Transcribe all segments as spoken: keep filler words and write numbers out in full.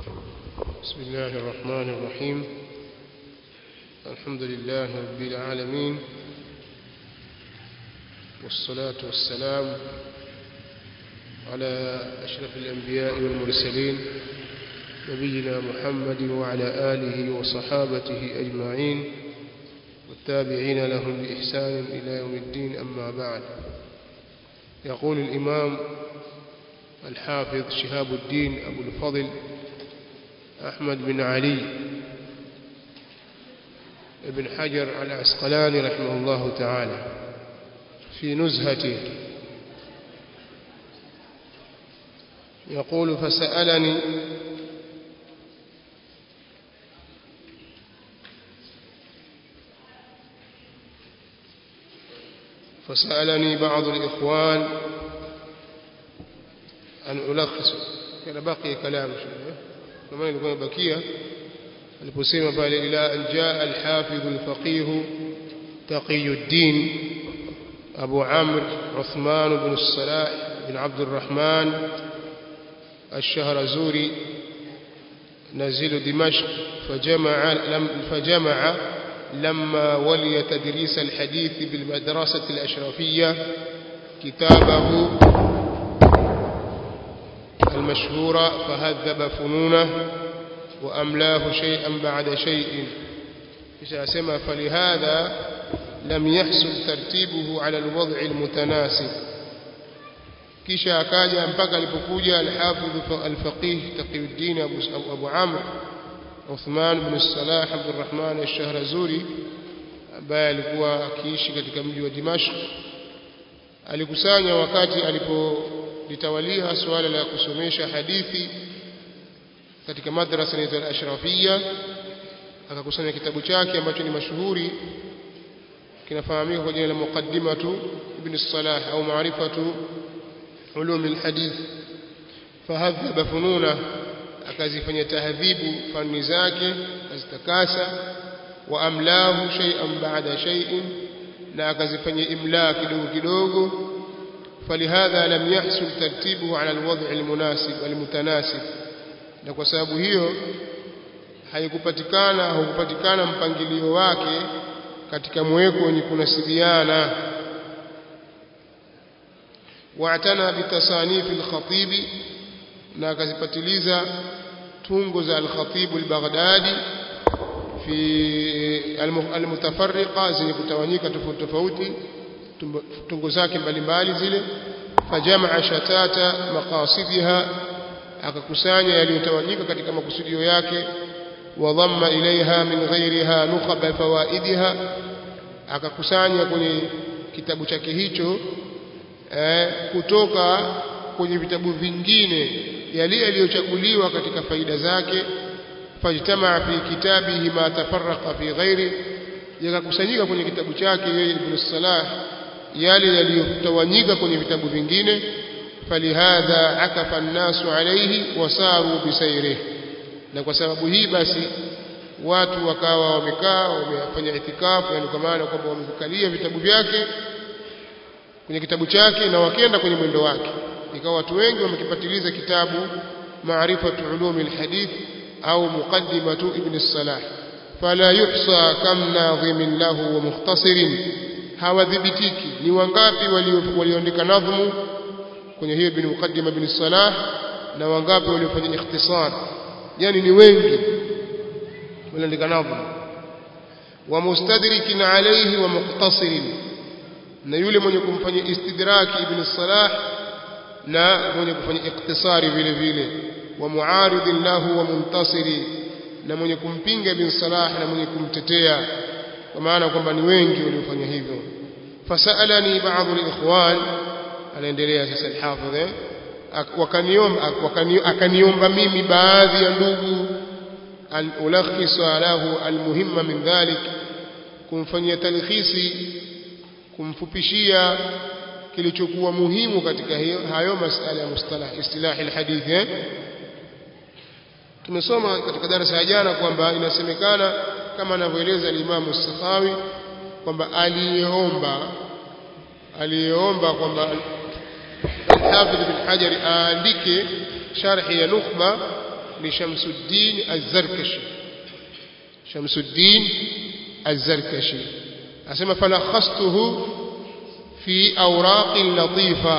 بسم الله الرحمن الرحيم. الحمد لله رب العالمين، والصلاة والسلام على أشرف الأنبياء والمرسلين نبينا محمد وعلى آله وصحابته أجمعين والتابعين لهم بإحسان إلى يوم الدين. أما بعد، يقول الإمام الحافظ شهاب الدين أبو الفضل أحمد بن علي ابن حجر العسقلاني رحمه الله تعالى في نزهته، يقول: فسألني فسألني بعض الإخوان أن ألخص. كان باقي كلام شوية كما يكون بقية aliposema pale ila an jaa al-hafidh al-faqih Taqiyuddin Abu Amr Uthman ibn al-Salah ibn Abd al-Rahman al-Shahrazuri نازل دمشق فجمع لم فجمع لما ولي تدريس الحديث بالمدرسة الأشرفية كتابه المشهورة فهذب فنونه وأملاه شيئا بعد شيء. فسأسمى فلهذا لم يحصل ترتيبه على الوضع المتناسب. kisha akaja mpaka alipokuja al-Hafidh al-Faqih Taqiyuddin Abu Abu Amr Uthman ibn Salah Abd al-Rahman al-Shahrazuri ambaye alikuwa akiishi katika mji wa Dimashq, alikusanya wakati alipolitawalia suala la kusomesha hadithi katika madrasa ya al-Ashrafiyya, akakusanya kitabu chake ambacho ni mashuhuri kinafahamika kwa jina la Muqaddimatu Ibn Salah au Ma'rifatu Ulum al-Hadith. Fahadhaba fununa, akazifanya tahdhibu fani zake, azitakasa. Wa amlahu shay'an ba'da shay'in, na akazifanya imla kidogo kidogo. Falihadha lam yahsul tartibuhu ala al-wad' al-munasib al-mutanasib, na kwa sababu hiyo haikupatikana haukupatikana mpangilio wake katika mweko wenye kunasibiana. Wa'tana bitasanif al-Khatib, na akazipatiliza tungo za al-Khatib al-Baghdadi fi al-mutafarriqa, zenye kutawanyika tofauti tofauti, tungo zake mbalimbali zile. Fajamaa shatata maqasidiha, akakusanya yaliyotawanyika katika makusudio yake. Wa dhamma ilaiha min ghairiha nukhaba fawaidiha, akakusanya kwenye kitabu chake hicho eh, kutoka kwenye vitabu vingine yale yaliyochaguliwa katika faida zake. Fajtamaa fi kitabihi ma tafarraqa fi ghairi, yakakusanyika kwenye kitabu chake yeye Ibn Salah yale yaliyotawanyika kwenye vitabu vingine. Falihadha akafa an-nasu alayhi wasaru bisayrihi, na kwa sababu hii basi watu wakawa wamekaa wamefanya itikafu, yani kwa maana kwamba wamekalia vitabu vyake kwenye kitabu chake na wakaenda kwenye mwendo wake. Ikawa watu wengi wamekipatiliza kitabu Ma'rifatu Ulum al-Hadith au Muqaddimatu Ibn Salah. Fala yuhsa kam nadhimin lahu wa mukhtasirin, hawadhibitiki ni wangapi walioandika nadhmu kwenye hiyo bin Muqaddima Ibn Salah na wangapi waliofanya ikhtisar, yani ni wengi waliandika nadhmu. Wa mustadrikin alayhi wa muqtasirin, na yule mwenye kumfanya istidraki Ibn Salah na mwenye kufanya ikhtisari vile vile. Wa muaridin lahu wa muntasiri, na mwenye kumpinga Ibn Salah na mwenye kumtetea, kwa maana kwamba ni wengi waliofanya hivyo. Fasalani baadhi al-ikhwan, anaendelea sasa al-Hafidh, wakaniomba akaniomba mimi baadhi ya ndugu an ulakhisa lahu al-muhimma min dhalik, kumfanyia talkhisi, kumfupishia kilichokuwa muhimu katika hiyo hayo masala ya mustalah istilah al-hadith. eh tumesoma katika darasa ya jana kwamba inasemekana kama anavyoeleza al-Imam as-Sakhawi kwamba aliyeomba aliyeomba kwamba al-Hafidh bin Hajar aandike sharhi ya Nukhba ni Shamsuddin Az-Zarkashi Shamsuddin Az-Zarkashi asema falakhastuhu fi awraqin latifa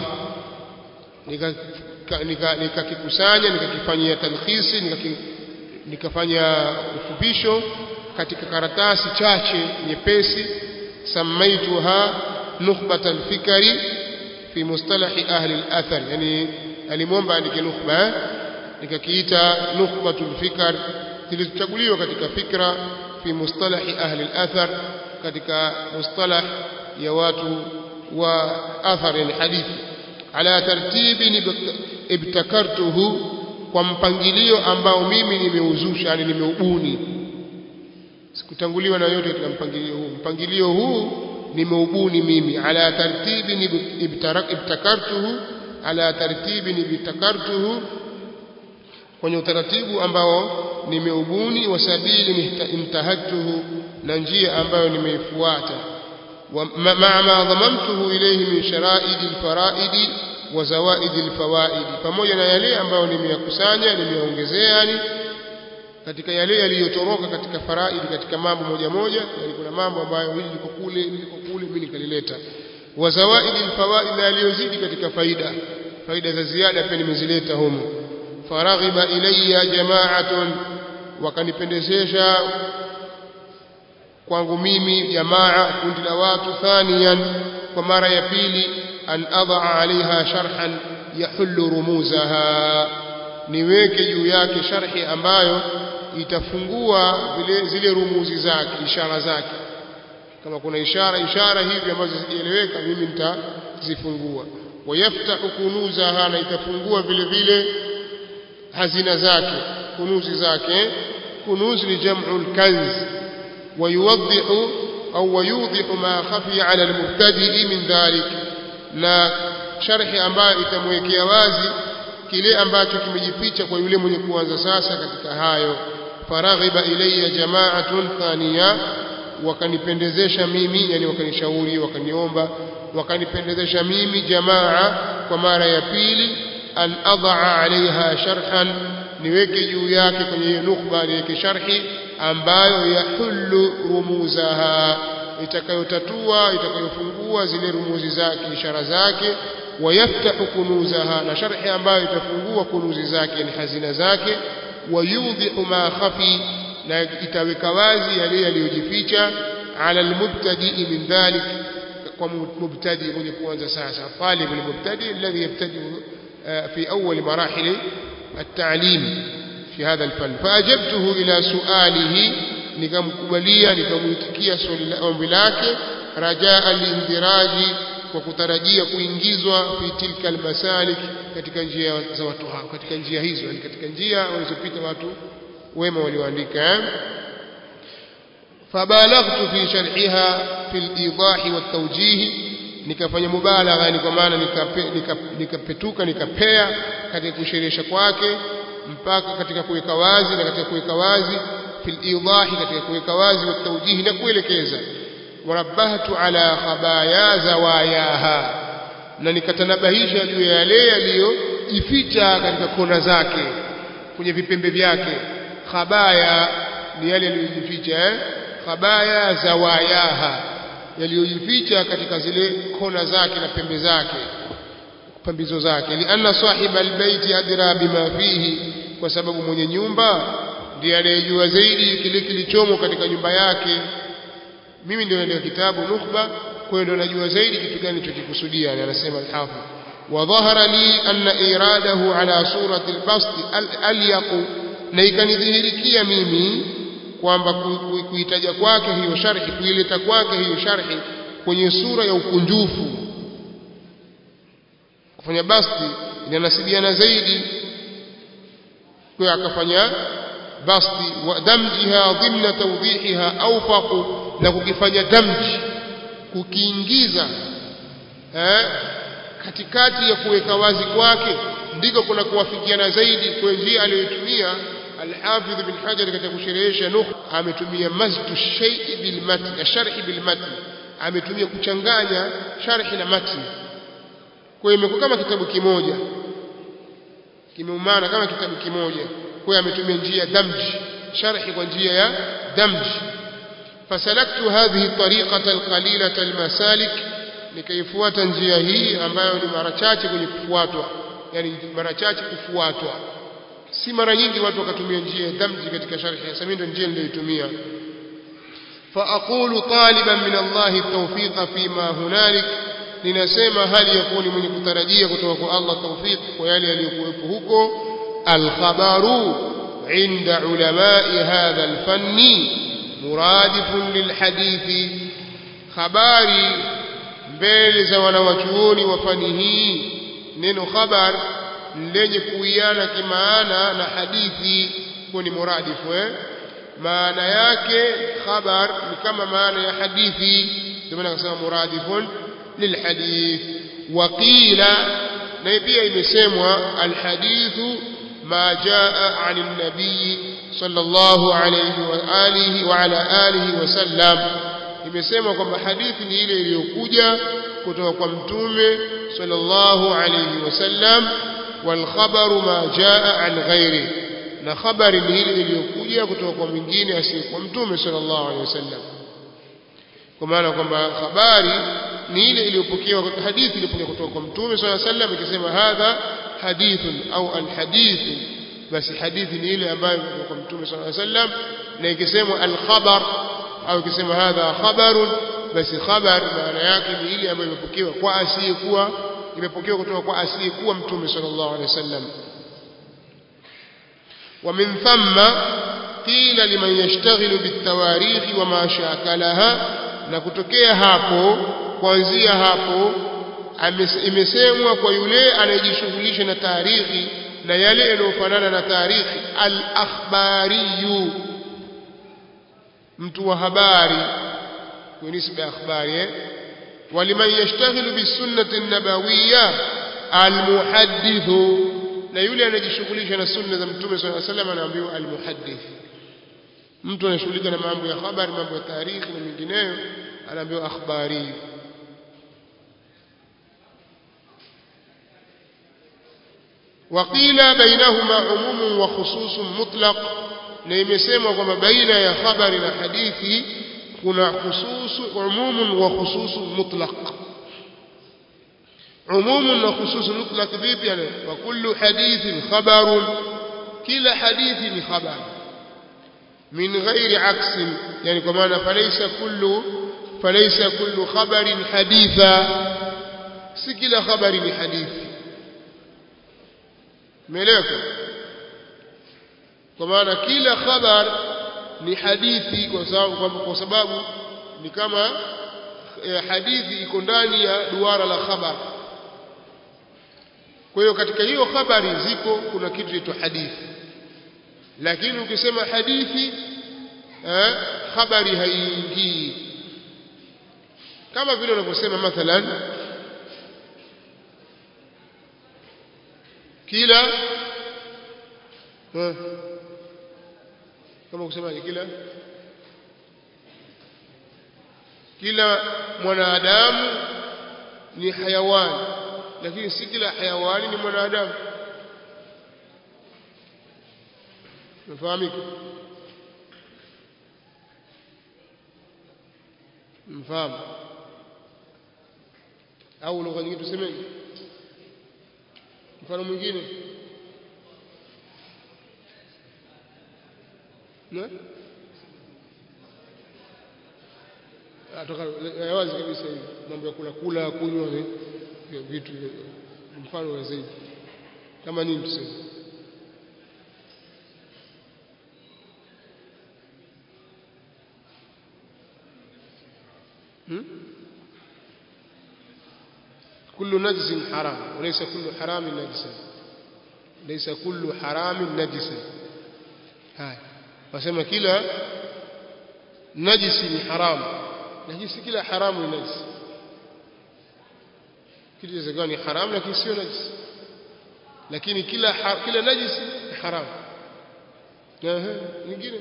nikakikusanya nikakifanyia talkhisi nikafanya ufupisho katika karatasi chache nyepesi samaituha nukhbat al-fikri fi mustalahi ahli al-athar yani alimwomba andike nukhba nikakiita nukhbatul fikr kilichochaguliwa katika fikra fi mustalahi ahli al-athar katika mustalah ya watu wa athar yani hadithi ala tartibi ibtakartuhu kwa mpangilio ambao mimi nimeuzusha yani nimeubuni sikutanguliwa na yote katika mpangilio huu mpangilio huu nimeubuni mimi ala tartibi ibtakartuhu ala tartibi ibtakartuhu kwenye utaratibu ambao nimeubuni wasabili intahatuhu na njia ambayo nimeifuata ma'a ma dhamamtuhu ilayhi min sharaidi alfaraidi wa zawaidi alfawaidi pamoja na yale ambayo nimeyakusanya nimeongezea yani katika yale yaliyotoroka katika faraidi katika mambo moja moja yani kuna mambo ambayo hili liko kule liko kule mimi nikalileta wa zawaidi alfawaid yaliyozidi katika faida faida za ziada pia nimezileta humo faraghiba ilayya jama'atun wakanipendezesha kwangu mimi jamaa kundi la watu thaniyan kwa mara ya pili an adha alaiha sharhan yahullu rumuzaha niweke juu yake sharhi ambayo itafungua vile zile rumuzi zake ishara zake kama kuna ishara ishara hivi ambazo zieleweka mimi nitazifungua wayaftahu kunuzaha na itafungua vile vile hazina zake kunuzi zake kunuz ni jam'ul kanz ويوضح أو ويوضح ما خفي على المبتدئ من ذلك na sharhi ambayo itamwekea wazi kile ambacho kimejificha kwa yule mwenye kuanza sasa katika hayo faraghiba ilayya jama'atun thaniya wakanipendezesha mimi yani wakanishauri wakaniomba wakanipendezesha mimi jamaa kwa mara ya pili an adha alaiha sharhan niweke juu yake kwenye nukhba niweke sharhi ambayo yahullu rumuzaha itakayotatua itakayofungua zile rumuzi zake ishara zake wayaftahu kunuzaha na sharhi ambayo itafungua kunuzi zake ni hazina zake wayudhihu ma khafi na itaweka wazi yale yaliyojificha ala almubtadi min dhalik kwa mubtadi mwenye kuanza sasa talib almubtadi alladhi yabtadi fi awwal marahil التعليم في هذا الفن فأجبته إلى سؤاله nikamkubalia nikamuitikia swali lake rajaa al-indiraji kwa kutarajia kuingizwa fi tilka al-masalik katika njia za watu hao katika njia hizo yani katika njia walizopita watu wema walioandika fabalaghtu fi sharhiha fi al-idah wa at-tawjih nikafanya mubalagha yani kwa maana nikapetuka nikapea katika kusherehesha kwake mpaka katika kuweka wazi na katika kuweka wazi fil idahi katika kuweka wazi wa tawjihi na kuelekeza warabahtu ala khabaya zawayaha na nikatanabahisha juu ya yale yaliyojificha katika kona zake kwenye vipembe vyake khabaya ni yale yaliyojificha eh khabaya zawayaha yaliyojificha katika zile kona zake na pembe zake pambizo zake lianna sahiba albayti adra bima fihi kwa sababu mwenye nyumba ndiye anayejua zaidi kile kilichomo katika nyumba yake mimi ndio ndio kitabu nukhba kwa hiyo ndio najua zaidi kitu gani chokikusudia anasema al-hafidh wa dhahara li anna iradahu ala surati al-bast al-yaq na ikanidhihirikia mimi kwamba kuitaja kwake hiyo sharhi kuileta kwake hiyo sharhi kwenye sura ya ukunjufu kufanya basti inanasibiana zaidi kwa akafanya basti wa damjiha dhimna tawdihiha awfaq na kukifanya damji kukiingiza eh katikati ya kuweka wazi kwake ndiko kuna kuwafikiana zaidi kwa njia aliyotumia al-Hafidh ibn Hajar katika kusherehesha nukh ametumia mazdu shay'i bil matn asharhi bil matn ametumia kuchanganya sharhi na matn kwa hiyo imekuwa kama kitabu kimoja kimeumana kama kitabu kimoja kwa ametumia njia damj sharhi kwa njia ya damj fasalaktu hadhihi tariqata alqalilata almasalik nikaifuata njia hii ambayo ni mara chache kwenye kufuatwa yani mara chache kufuatwa si mara nyingi watu wakatumia njia ya damji katika sharhi hasa mimi ndio njia niliyotumia fa aqulu taliban min Allah at-tawfiq fima hunalik ninasema hali yakuni mwenye kutarajia kutoka kwa Allah tawfiq kwa yale yaliyokuwepo huko al-khabaru inda ulama'i hadha al-fanni muradifun lilhadithi habari mbele za wanawachuoni wa fani hii neno khabar lenye kuiana kimaana na hadithi kwa ni muradifu eh maana yake khabar ni kama maana ya hadithi ndio maana akasema muradifun lilhadith waqila na pia imesemwa alhadithu ma jaa an an-nabii sallallahu alayhi wa alihi wa ala alihi wasallam imesemwa kwamba hadithi ni ile iliyokuja kutoka kwa mtume sallallahu alayhi wasallam wal khabaru ma jaa an ghairi na khabari ni ile iliyokuja kutoka kwa mwingine asiyekuwa mtume sallallahu alayhi wasallam kwa maana kwamba habari ni ile iliyopokewa hadithi iliyopokewa kutoka kwa mtume sallallahu alayhi wasallam ikisema hadha hadithun au al hadithu basi hadithi ni ile ambayo kutoka kwa mtume sallallahu alayhi wasallam na ikisema al khabar au ikisema hadha khabarun basi khabar maana yake ni ile ambayo imepokewa kwa asiyekuwa imepokewa kutoka kwa asiyekuwa mtume sallallahu alaihi wasallam ومن ثم قيل لمن يشتغل بالتواريخ وما شاكلها na kutokea hapo kuanzia hapo imesemwa kwa yule anayejishughulisha na tarikhi na yale yanayofanana na tarikhi al-akhbariyu mtu wa habari kwa nisba ya habari eh waliman yashtaghilu bisunnati an-nabawiyya al-muhaddithu na yule anajishughulisha na sunna za mtume sallallahu alayhi wasallam anaambiwa al-muhaddith mtu anashughulika na mambo ya habari mambo ya tarikhi na mengineyo anaambiwa akhbari وقيل بينهما عموم وخصوص مطلق na imesemwa kwamba baina ya habari na hadithi kuna khusus umum wa khusus mutlaq umum wa khusus mutlaq vipi yani wa kullu hadithin khabarun kila hadithi ni khabar min ghairi aks yani kwa maana falaysa kullu falaysa kullu khabarin haditha si kila khabari ni hadithi meleka kwa maana kila khabar ni hadithi kwa sababu kwa sababu ni kama hadithi iko ndani ya duara la khabar kwa hiyo katika hiyo habari ziko kuna kitu kinaitwa hadithi lakini ukisema hadithi eh habari haiingii kama vile unavyosema mathalan kila eh kama kusema kila kila mwanadamu ni hayawani lakini si kila hayawani ni mwanadamu mfahamika mfahamu au lugha nyingine tuseme mfano mwingine na atoka wazi kabisa hivi mambo ya kula kula kunywa ni vitu mfano wa zaidi kama nini tuseme hmm? كل نجس حرام وليس كل حرام نجسا ليس كل حرام نجسا هاي wasema kila najisi ni haram najisi kila haramu ni najisi kile zingine ni haram lakini sio najisi lakini kila kila najisi ni haram ehe nyingine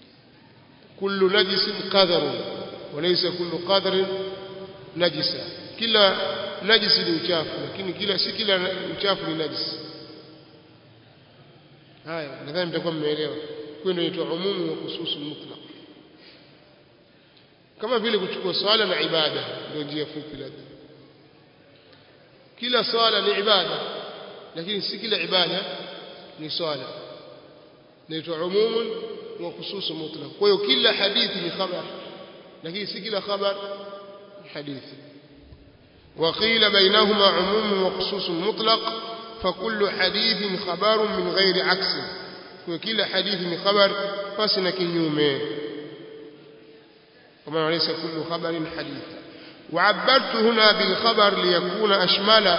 كل نجس قدر وليس كل قدر نجسا kila najisi ni uchafu lakini kila si kila uchafu ni najisi. haya nadhani mtakuwa mmeelewa. Kwa ndio inaitwa umumu wa khususu mutlaq, kama vile kuchukua swala na ibada ndio njia fupi. Labda kila swala ni ibada lakini si kila ibada ni swala, inaitwa umumu wa khususu mutlaq. kwa hiyo kila hadithi ni khabar lakini si kila khabar ni hadithi. وقيل بينهما عموم وخصوص مطلق فكل حديث خبر من غير عكس، وكل حديث خبر فسن كنيومه وما ليس كل خبر حديث. وعبرت هنا بالخبر ليكون أشمل،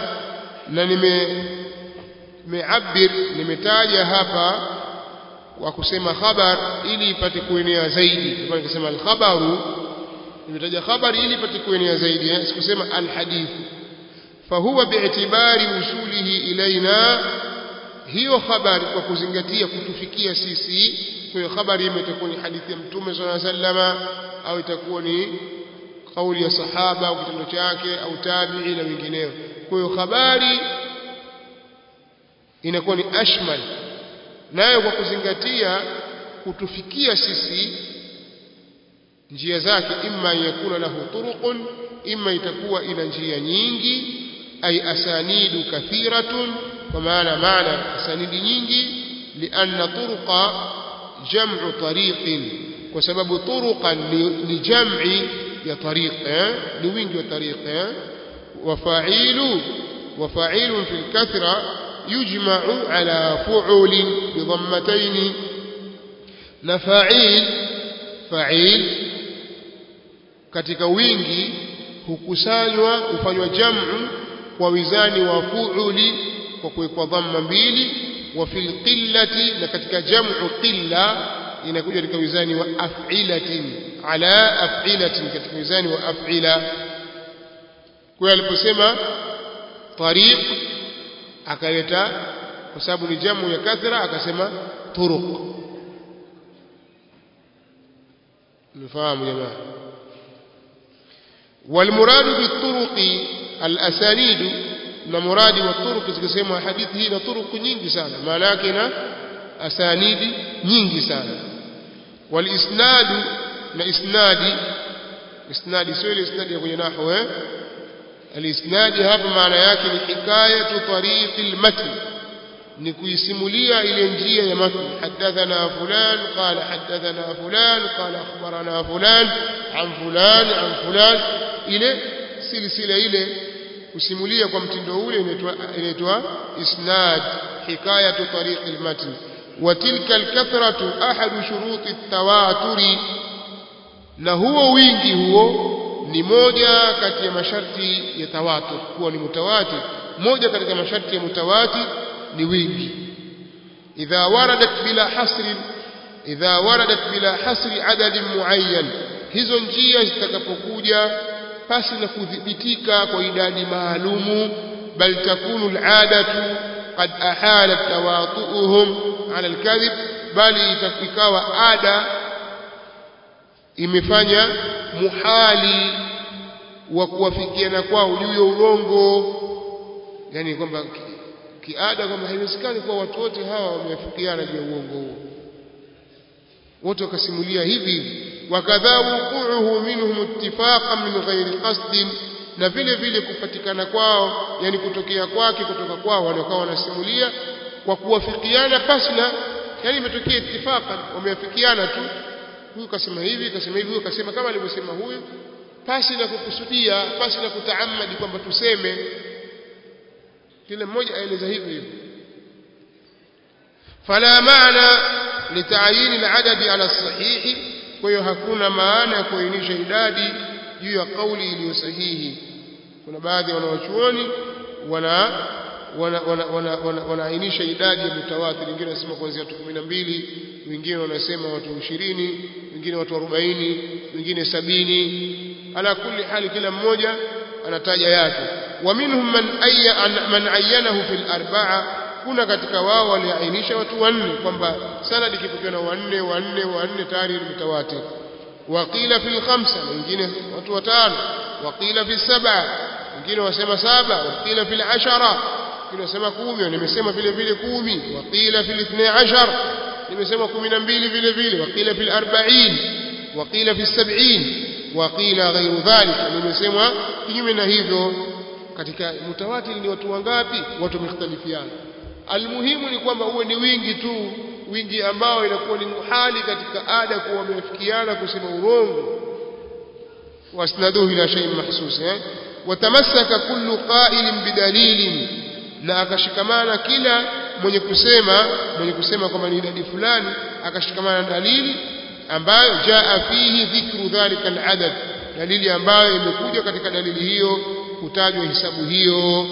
نمعبر نمتاجه hapa wa kusema khabar ili ipate kuenea zaidi. Kwa maana kusema al-khabaru nimetaja khabari ili ipate kuenea zaidi, sikusema al-hadith. Fahuwa bi'tibari usulihi ilaina, hiyo khabari kwa kuzingatia kutufikia sisi. Kwa hiyo khabari imetakuwa ni hadithi ya Mtume sallallahu alaihi wasallam au itakuwa ni kauli ya sahaba au kitendo chake au tabi'i na wengineo. Kwa hiyo habari inakuwa ni ashmal, nayo kwa kuzingatia kutufikia sisi njia zake, imma yakuna lahu turuqun, imma itakuwa ina njia nyingi, ay asanidu kathiratun, kwa maana maana asanidi nyingi, lianna turuqa jam'u tariqin, kwa sababu turuqan ni jam'i ya tariq, ni wingi wa tariq. وفاعيل وفاعيل في الكثرة يجمع على فعول بضمتين. نفاعيل فاعيل katika wingi hukusanywa hufanywa jam'u kwa wizani wa fu'uli kwa kuwekwa dhamma mbili. Wa fil qillati, na katika jam'u qilla inakuja katika wizani wa af'ilatin, ala af'ilatin, katika wizani wa af'ila. Kwa aliposema tariq akaleta kwa sababu ni jamu ya kathra akasema turuq. mfahamu jamaa. والمراد بالطرق الاسانيد، na muradi wa turuq zikisema hadithi hii na turuq nyingi sana, maana yake na asanidi nyingi sana. Walisnadu, na isnadi, isnadi sio ile isnadi ya kwenye nahwu eh. Alisnadi hapa maana yake ni hikayatu tariqil matn, ni kuisimulia ile njia ya matn. Hadathana fulan qala hadathana fulan qala akhbarana fulan an fulan an fulan, ile silsila ile kusimulia kwa mtindo ule inaitwa inaitwa isnad, hikayatu tariqil matn. Wa tilka alkathratu ahadu shuruti at-tawaturi, na huo wingi huo ni moja kati ya masharti ya tawatur, kuwa ni mutawatir. Moja katika masharti ya mutawatir ni wingi. idha waradat bila hasri, idha waradat bila hasri adadin muayyan, hizo njia zitakapokuja pasi na kudhibitika kwa idadi maalumu. Bal takunu al'adatu qad ahalat tawatu'uhum 'ala al-kadhib, bali itakuwa ada imefanya muhali wa kuwafikiana kwao juu ya urongo. Yani kwamba kiada kwamba haiwezekani kwa watu wote hawa wamefikiana juu ya uongo huo, wote wakasimulia hivi. Wakadha wuquhu minhum ittifaqan min ghairi qasdin, na vile vile kupatikana kwao, yani kutokea kwake kutoka kwao walikuwa wanasimulia kwa kuwafikiana pasna, yani imetokea ittifaqan, wamefikiana tu, huyu kasema hivi kasema hivi, huyu kasema kama alivyosema huyu, pasi na kukusudia, pasi na kutaamadi kwamba tuseme, kila mmoja aeleza hivyo hivyo. Fala maana litaayini al-adadi ala sahihi, kwa hiyo hakuna maana ya kuainisha idadi juu ya kauli iliyo sahihi. Kuna baadhi ya wanawachuoni wana wanaainisha idadi ya mutawatir, wengine wanasema kuanzia watu kumi na mbili, wengine wanasema watu ishirini, wengine watu arobaini, wengine sabini. Ala kulli hali kila mmoja anataja yake. Wa minhum man ayya man ayyanahu fil arba'a, kuna katika wao waliainisha watu wanne kwamba sanad ikipokeana wanne wanne wanne tayari ni mutawatir. Wa qila fil khamsa, wengine watu watano. Wa qila fil sab'a, wengine wasema saba waqila fil ashara wengine wasema kumi nimesema vile vile kumi waqila fil ithni ashar nimesema kumi na mbili vile vile waqila fil arba'in waqila fil sab'in waqila ghayru dhalika nimesema kinyume na hivyo katika mutawatir ni watu wangapi watu mختلفiana almuhimu ni kwamba uwe ni wingi tu wingi ambao inakuwa ni muhali katika ada kuwa wamefikiana kusema urongo wasnaduhu ila shay mahsus eh watamassaka kullu qa'ilin bidalilin na akashikamana kila mwenye kusema mwenye kusema kwamba ni idadi fulani akashikamana na dalili ambayo jaa fihi dhikru dhalika al-adad dalili ambayo imekuja katika dalili hiyo kutajwa hisabu hiyo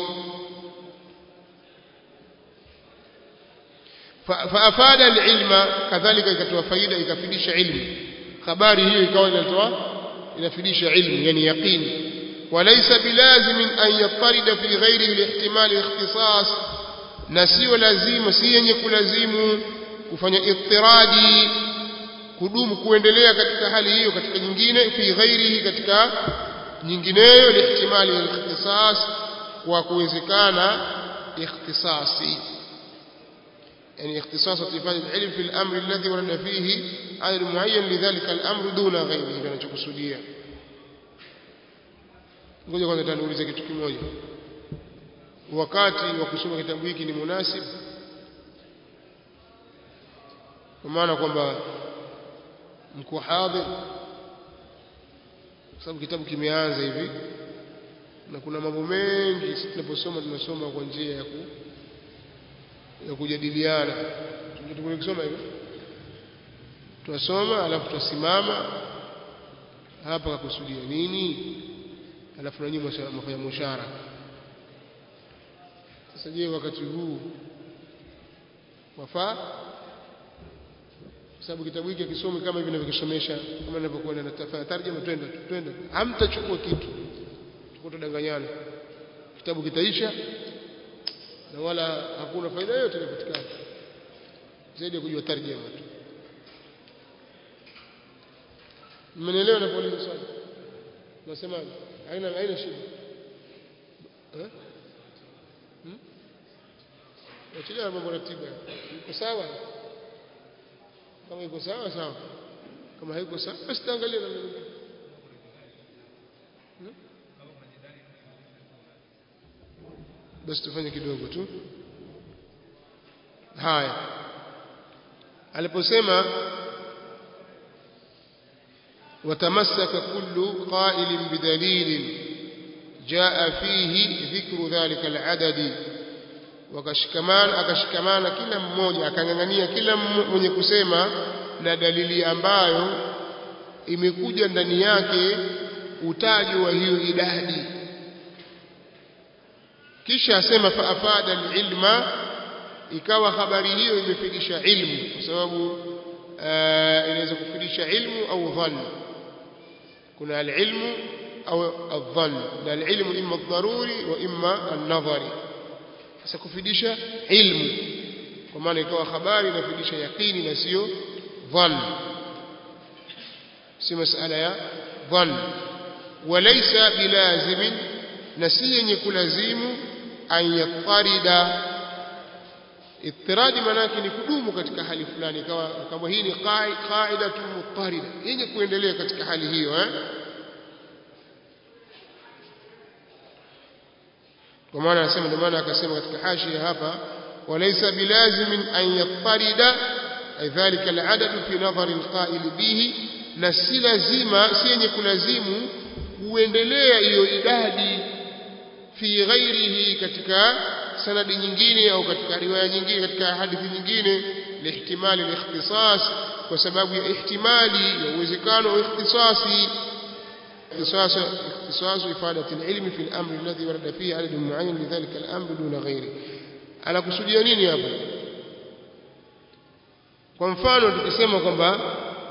فافاد العلم كذلك ikatoa faida ikafidisha ilmu habari hiyo ikawa inatoa inafidisha ilmu yani yaqini walaysa bilazim an yattarid fi ghairi al-ihtimal al-ikhtisas na sio lazima si yenye kulazimu kufanya ittiradi kudumu kuendelea katika hali hiyo katika nyingine fi ghairihi katika nyingineyo al-ihtimal al-ikhtisas kwa kuwezekana ikhtisasi يعني اختصاص صفات العلم في الأمر الذي ورد فيه عدد معين لذلك الأمر دون غيره كما تقصديه ngoja kwanza taniulize kitu kimoja wakati wa kusoma kitabu hiki ni munasib kwa maana kwamba mko hadhir sababu kitabu kimeanza hivi na kuna mambo mengi tunaposoma tunasoma kwa njia ya ku ya kujadiliana tunataka kusoma hivyo tunasoma alafu tusimama hapa kukusudia nini alafu na nyinyi mfanya mushara sasa je wakati huu wafaa sababu kitabu hiki kisome kama hivi ninavyosomesha kama ninavyokuwa na tafsiri tarjuma twenda twenda hamtachukua kitu tukotodanganyana kitabu kitaisha na wala hakuna faida yoyote inapatikana zaidi ya kujua tarjuma tu mmenielewa napouliza swali nasemaje haina haina shida eh hmm achilia mambo ratiba iko sawa kama iko sawa sawa kama haiko sawa basi taangalia namna nyingine basi tufanye kidogo tu haya aliposema watamassaka kullu qa'ilin bidalilin jaa fihi dhikru dhalika al-adadi wakashikamana akashikamana kila mmoja akangangania kila mwenye kusema na dalili ambayo imekuja ndani yake utaji wa hiyo idadi kisha asema fa afada alilma ikawa habari hiyo imefidisha ilmu kwa sababu inaweza kufidisha ilmu au dhann kuna alilmu au adhann na alilmu imma ad-daruri wa imma an-nadhari sasa kufidisha ilmu kwa maana ikawa habari inafidisha yaqini na sio dhann si masala ya dhann walaysa bilazimin na si yenye kulazimu an yattarida ittiradi manake ni kudumu katika hali fulani kama kama hii ni qaidatu muttarida yenye kuendelea katika hali hiyo eh kwa maana anasema ndio maana akasema katika hashia hapa walaysa bilazimin an yattarida ay dhalika al'adad fi nadhari alqa'il bihi na si lazima si yenye kulazimu kuendelea hiyo idadi fi ghairihi katika sanadi nyingine au katika riwaya nyingine katika hadithi nyingine lihtimali alikhtisas kwa sababu ya ihtimali ya uwezekano wa ikhtisasi اختصاص اختصاص افاده العلم في الامر الذي ورد فيه عدد معين لذلك الامر دون غيره ala kusudia nini hapa kwa mfano tukisema kwamba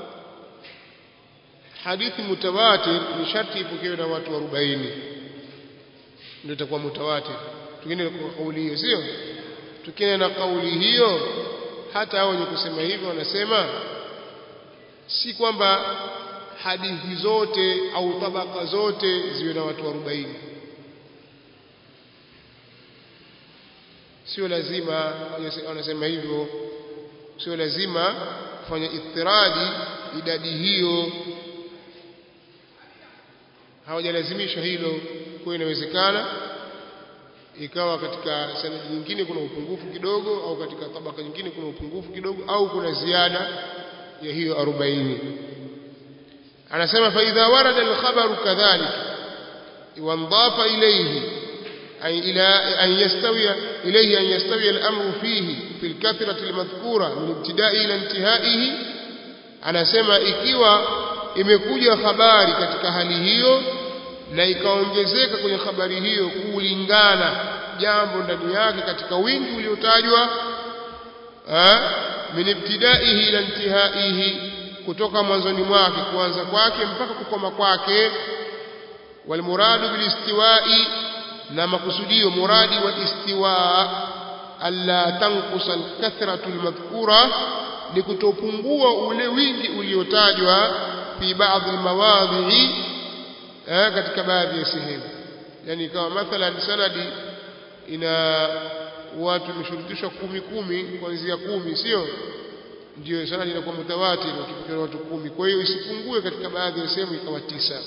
hadithi mutawatir ni sharti ipokewe na watu arobaini ndio itakuwa mutawatir tukine kwa kauli hiyo sio tukine na kauli hiyo hata hao wenye kusema hivyo wanasema si kwamba hadithi zote au tabaka zote ziwe na watu arobaini sio lazima wanasema hivyo sio lazima kufanya ittiradi idadi hiyo hawajalazimisha hilo kwa inawezekana ikawa katika sanadi nyingine kuna upungufu kidogo au katika tabaka nyingine kuna upungufu kidogo au kuna ziada ya hiyo arobaini anasema fa idha warada al-khabaru kadhalika wandafa ilayhi ay ila an yastawi ilayhi an yastawi al-amru fihi fi al-kathrati al-madhkura min ibtida'i ila intihaihi anasema ikiwa imekuja habari katika hali hiyo na ikaongezeka kwenye habari hiyo kulingana jambo ndani yake katika wingi uliotajwa min ibtidaihi ila intihaihi kutoka mwanzoni mwake kuanza kwake mpaka kukoma kwake wal muradu bil istiwa'i na makusudio muradi wal istiwa alla tanqusa al kathratu al madhkura ni kutopungua ule wingi uliotajwa fi baadhi al mawadhi'i katika baadhi ya sehemu yani kama mathalan sanadi ina watu mshurutishwa kumi kumi kuanzia kumi sio ndio sanadi inakuwa mutawatir ukipokea watu kumi kwa hiyo isipungue katika baadhi ya sehemu ikawa tisa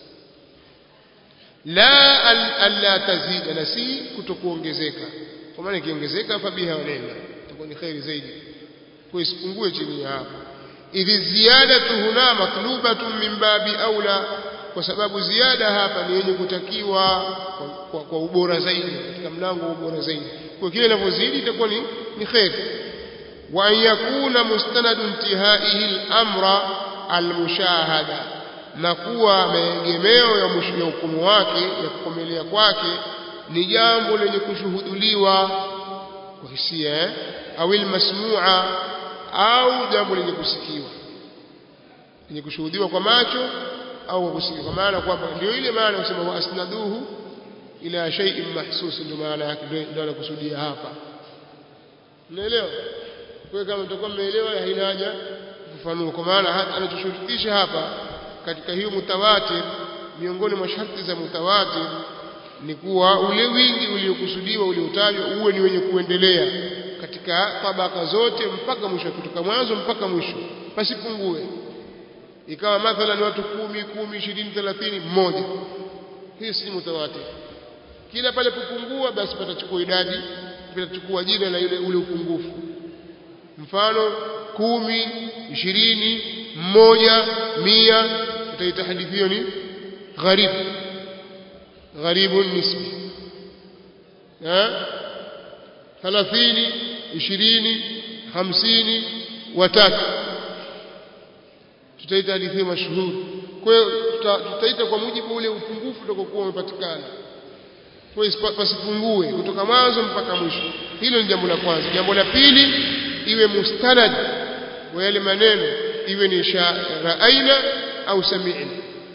la alla tazida na si kutokuongezeka kwa maana ikiongezeka fa biha wanaenda itakuwa ni khairi zaidi kwa isipungue chini ya hapo idhi ziyadatu huna matlubatun min babi aula kwa sababu ziada hapa ni yenye kutakiwa kwa, kwa, kwa ubora zaidi katika mlango wa ubora zaidi kwa kile inavyozidi itakuwa ni ni khair wa yakuna mustanadu intihaihi al-amra al-mushahada na kuwa maegemeo ya mwisho ya hukumu wake ya kukomelea kwake ni jambo lenye kushuhuduliwa kwa hisia eh? au al-masmu'a au jambo lenye kusikiwa lenye kushuhudiwa kwa macho au kusikia kwa maana kwamba ndio ile maana usema wa asnaduhu ila shay'in mahsus ndio maana yake ndio anakusudia hapa unaelewa kwa kama mtakuwa mmeelewa haina haja kufafanua kwa maana anachoshurutisha hapa katika hiyo mutawatir miongoni mwa sharti za mutawatir ni kuwa ule wingi uliokusudiwa uliotajwa uwe ni wenye kuendelea katika tabaka zote mpaka mwisho kutoka mwanzo mpaka mwisho pasipungue ikawa mathalan watu kumi, kumi, ishirini, thelathini mmoja hii si mutawatir kila pale kupungua basi patachukua idadi patachukua jina la ile ule upungufu mfano kumi, ishirini, mmoja, mia utaita hadithi hiyo ni gharib gharibun nisbi eh thelathini, ishirini, hamsini watatu tutaita hadithi mashuhuri kwa hiyo tutaita kwa mujibu ule upungufu utakokuwa umepatikana kwa hiyo pasipungue kutoka mwanzo mpaka mwisho hilo ni jambo la kwanza jambo la pili iwe mustanad wa yale maneno iwe ni ra'aina au sami'na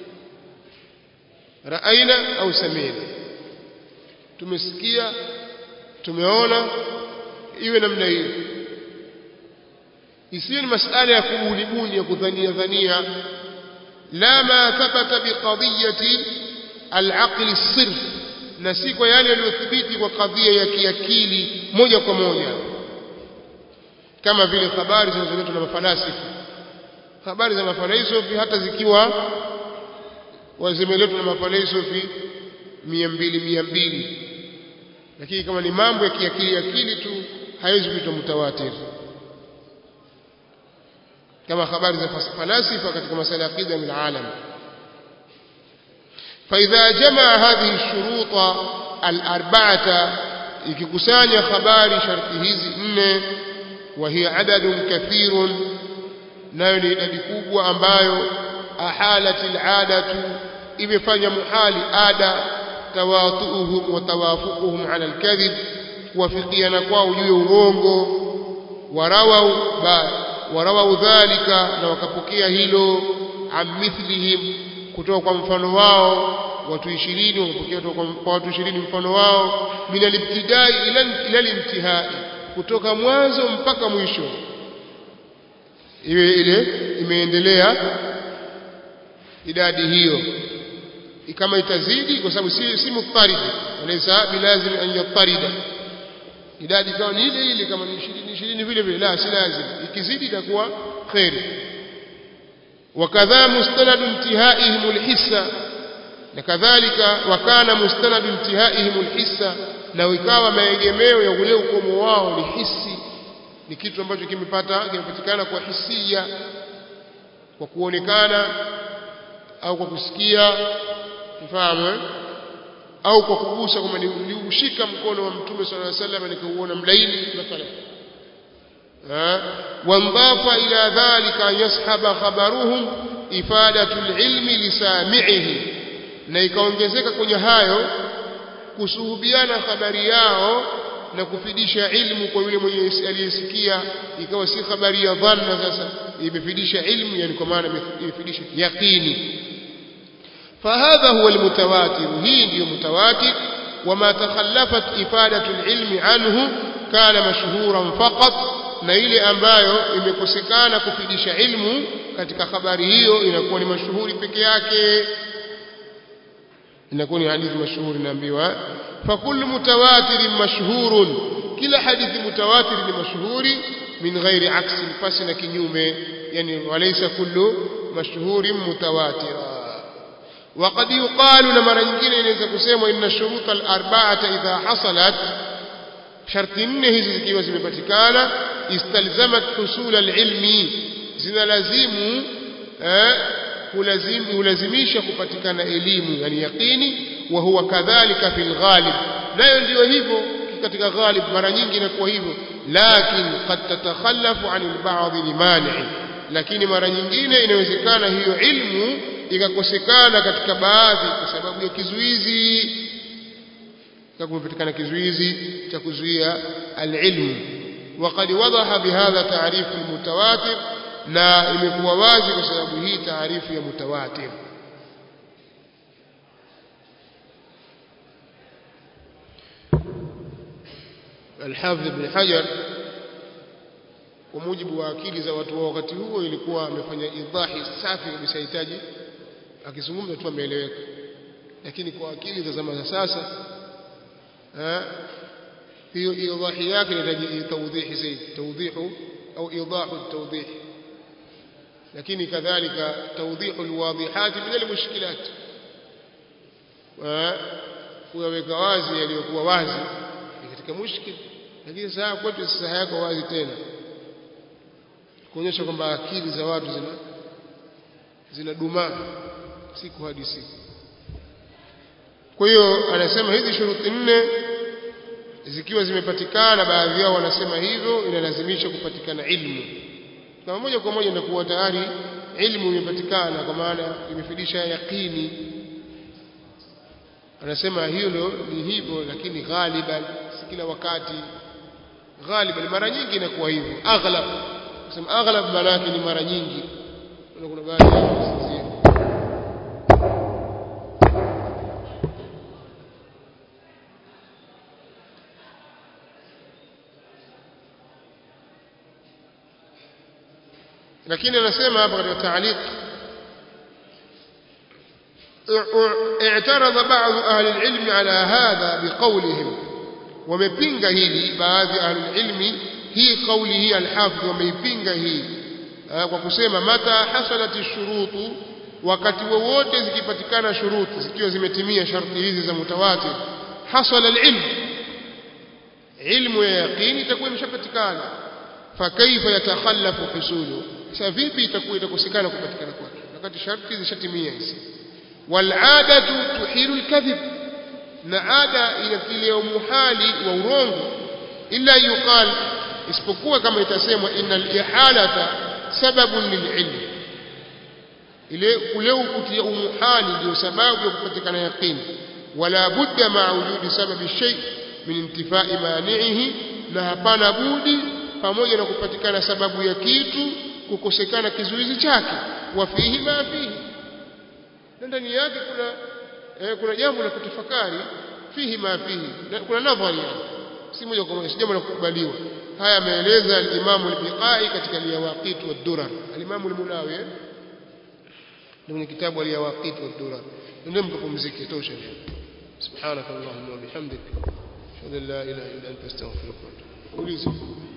ra'aina au sami'na tumesikia tumeona iwe namna hiyo isiyo ni masala ya kubuni ya kudhania dhania la ma thabata biqadiyati al-aqli as-sirf na si kwa yale yaliyothibiti kwa kadhia ya kiakili moja kwa moja kama vile habari zinazoletwa na mafalasifa habari za mafalasifa hata zikiwa wazimeletwa na mafalasifa mia mbili mia mbili lakini kama ni mambo ya kiakili akili tu haiwezi kuitwa mutawatir kama habari za falasifa katika masuala ya aqida min alam فإذا جمع هذه الشروط الأربعة ikikusanya habari sharti hizi nne وهي عدد كثير nayo ni idadi kubwa ambayo ahalat al'adatu imefanya muhali ada tawatuhum wa tawafuquhum ala al-kadhib kuwafikiana kwao juu ya urongo warawau ba warawau dhalika na wakapokea hilo ammithlihim kutoka kwa mfano wao watu ishirini wakapokea kutoka kwa watu ishirini mfano wao min al-ibtidai ila ila al-intihai kutoka mwanzo mpaka mwisho iwe ile imeendelea idadi hiyo kama itazidi kwa sababu si si mutaridi alaysa bilazim an yatarida idadi ikawa ni ile ile kama ni ishirini ishirini vile vile, la si lazima, ikizidi itakuwa khairi. wakadha mustanad intihaihim alhissa, na kadhalika wakana mustanad intihaihim alhissa, na ikawa maegemeo ya ule ukomo wao ni hisi, ni kitu ambacho kimepata kimepatikana kwa hisia, kwa kuonekana au kwa kusikia, mfahamu, au kwa kugusa, kama niliushika mkono wa Mtume sallallahu alaihi wasallam nikauona mlaini mathalan. wandafa ila dhalika yashaba khabaruhum ifadatul ilmi lisami'ihi, na ikaongezeka kwenye hayo kusuhubiana habari yao na kufidisha ilmu kwa yule mwenye aliyesikia, ikawa si habari ya dhanna, sasa imefidisha ilmu, yani kwa maana imefidisha yaqini. فهذا هو المتواتر، هي ndio mutawatir. وما تخلفت إفادة العلم عنه كان مشهورا فقط، na ile ambayo imekosekana kufidisha ilmu katika habari hiyo inakuwa ni mashuhuri peke yake, inakuwa ni hadithi mashuhuri. Naambiwa فكل متواتر مشهور، kila hadithi mutawatir ni mashuhuri, min ghairi aksi, pasi na kinyume, yani walaysa kullu mashhurin mutawatira. وقد يقال لما nyingine inaweza kusema inna shuruta al-arba'ata idha hasalat, sharti nne hizi zikiwa zimepatikana, istalzamat husul al-ilmi, zinalazimu eh kulazimu hulazimisha kupatikana elimu, yani yaqini. Wa huwa kadhalika fil ghalib, nayo ndio hivyo katika ghalib, mara nyingi inakuwa hivyo. Lakin qad tatakhallafu anil ba'd limani, lakini mara nyingine inawezekana hiyo ilmu ikakosekana katika baadhi kwa sababu ya kizuizi, kama kupatikana kizuizi cha kuzuia alilmu. Waqad wadaha bihadha ta'rif almutawatir, na imekuwa wazi kwa sababu hii taarifu ya mutawatir. Al-Hafidh Ibn Hajar kwa mujibu wa akili za watu wa wakati huo ilikuwa amefanya idahi safi kabisa, hitaji akizungumza tu ameeleweka, lakini kwa akili za zama za sasa eh hiyo idahi yake inahitaji tawdhihi zaidi, tawdhihu au idahu tawdhih, lakini kadhalika tawdhihu alwadihat min almushkilat, wa kuweka wazi yaliyokuwa wazi katika mushkil. Lakini sasa kwetu sasa hayako wazi tena, kuonyesha kwamba akili za watu zina zinadumaa siku hadi siku. Kwa hiyo anasema hizi shuruti nne zikiwa zimepatikana, baadhi yao wanasema hivyo, inalazimisha kupatikana ilmu. Kama moja kwa moja inakuwa tayari ilmu imepatikana, kwa maana imefidisha yaqini. Anasema hilo ni hivyo, lakini ghaliban, si kila wakati. Ghaliban mara nyingi inakuwa hivyo, aghlab. Kusema aghlab maana yake ni mara nyingi. Kuna baadhi ya kusinzia. Lakini anasema hapa katika taaliq, اعترض بعض أهل العلم على هذا بقولهم، ومepinga hili baadhi ahli ilmi hii kauli hii al-Hafidh, wameipinga hii kwa kusema mata hasalati shurutu, wakati wowote zikipatikana shuruti, zikiwa zimetimia sharti hizi za mutawatir, hasala al-ilm, ilmu ya yaqini itakuwa imeshapatikana. Fa kaifa yatakhallafu husulu, sasa vipi itakuwa itakosekana kupatikana kwake wakati sharti zishatimia hizi? Wal'adatu tuhilu al-kadhib, na ada inatilia muhali wa urongo. Illa yuqal, isipokuwa kama itasemwa innal ihalata sababun lil'ilm, ile kule kutia umuhali ndio sababu ya kupatikana yaqini. Wala budda ma'a wujudi sababi shay min intifai mani'ihi, na hapana budi pamoja na kupatikana sababu ya kitu kukosekana kizuizi chake. Wa fihi ma fihi, ndani yake kuna eh, kuna jambo la kutafakari. Fihi ma fihi, kuna nadhari, si moja kwa moja, si jambo la kukubaliwa. Haya ameeleza al-Imam al-Biqai katika al-Yawaqit wad-Durar. al-Imam al-Munawi ndio kitabu al-Yawaqit wad-Durar. Ndio mkapumzike tosha. Subhanakallahumma wa bihamdika ashhadu an la ilaha illa anta astaghfiruka wa atubu ilaik.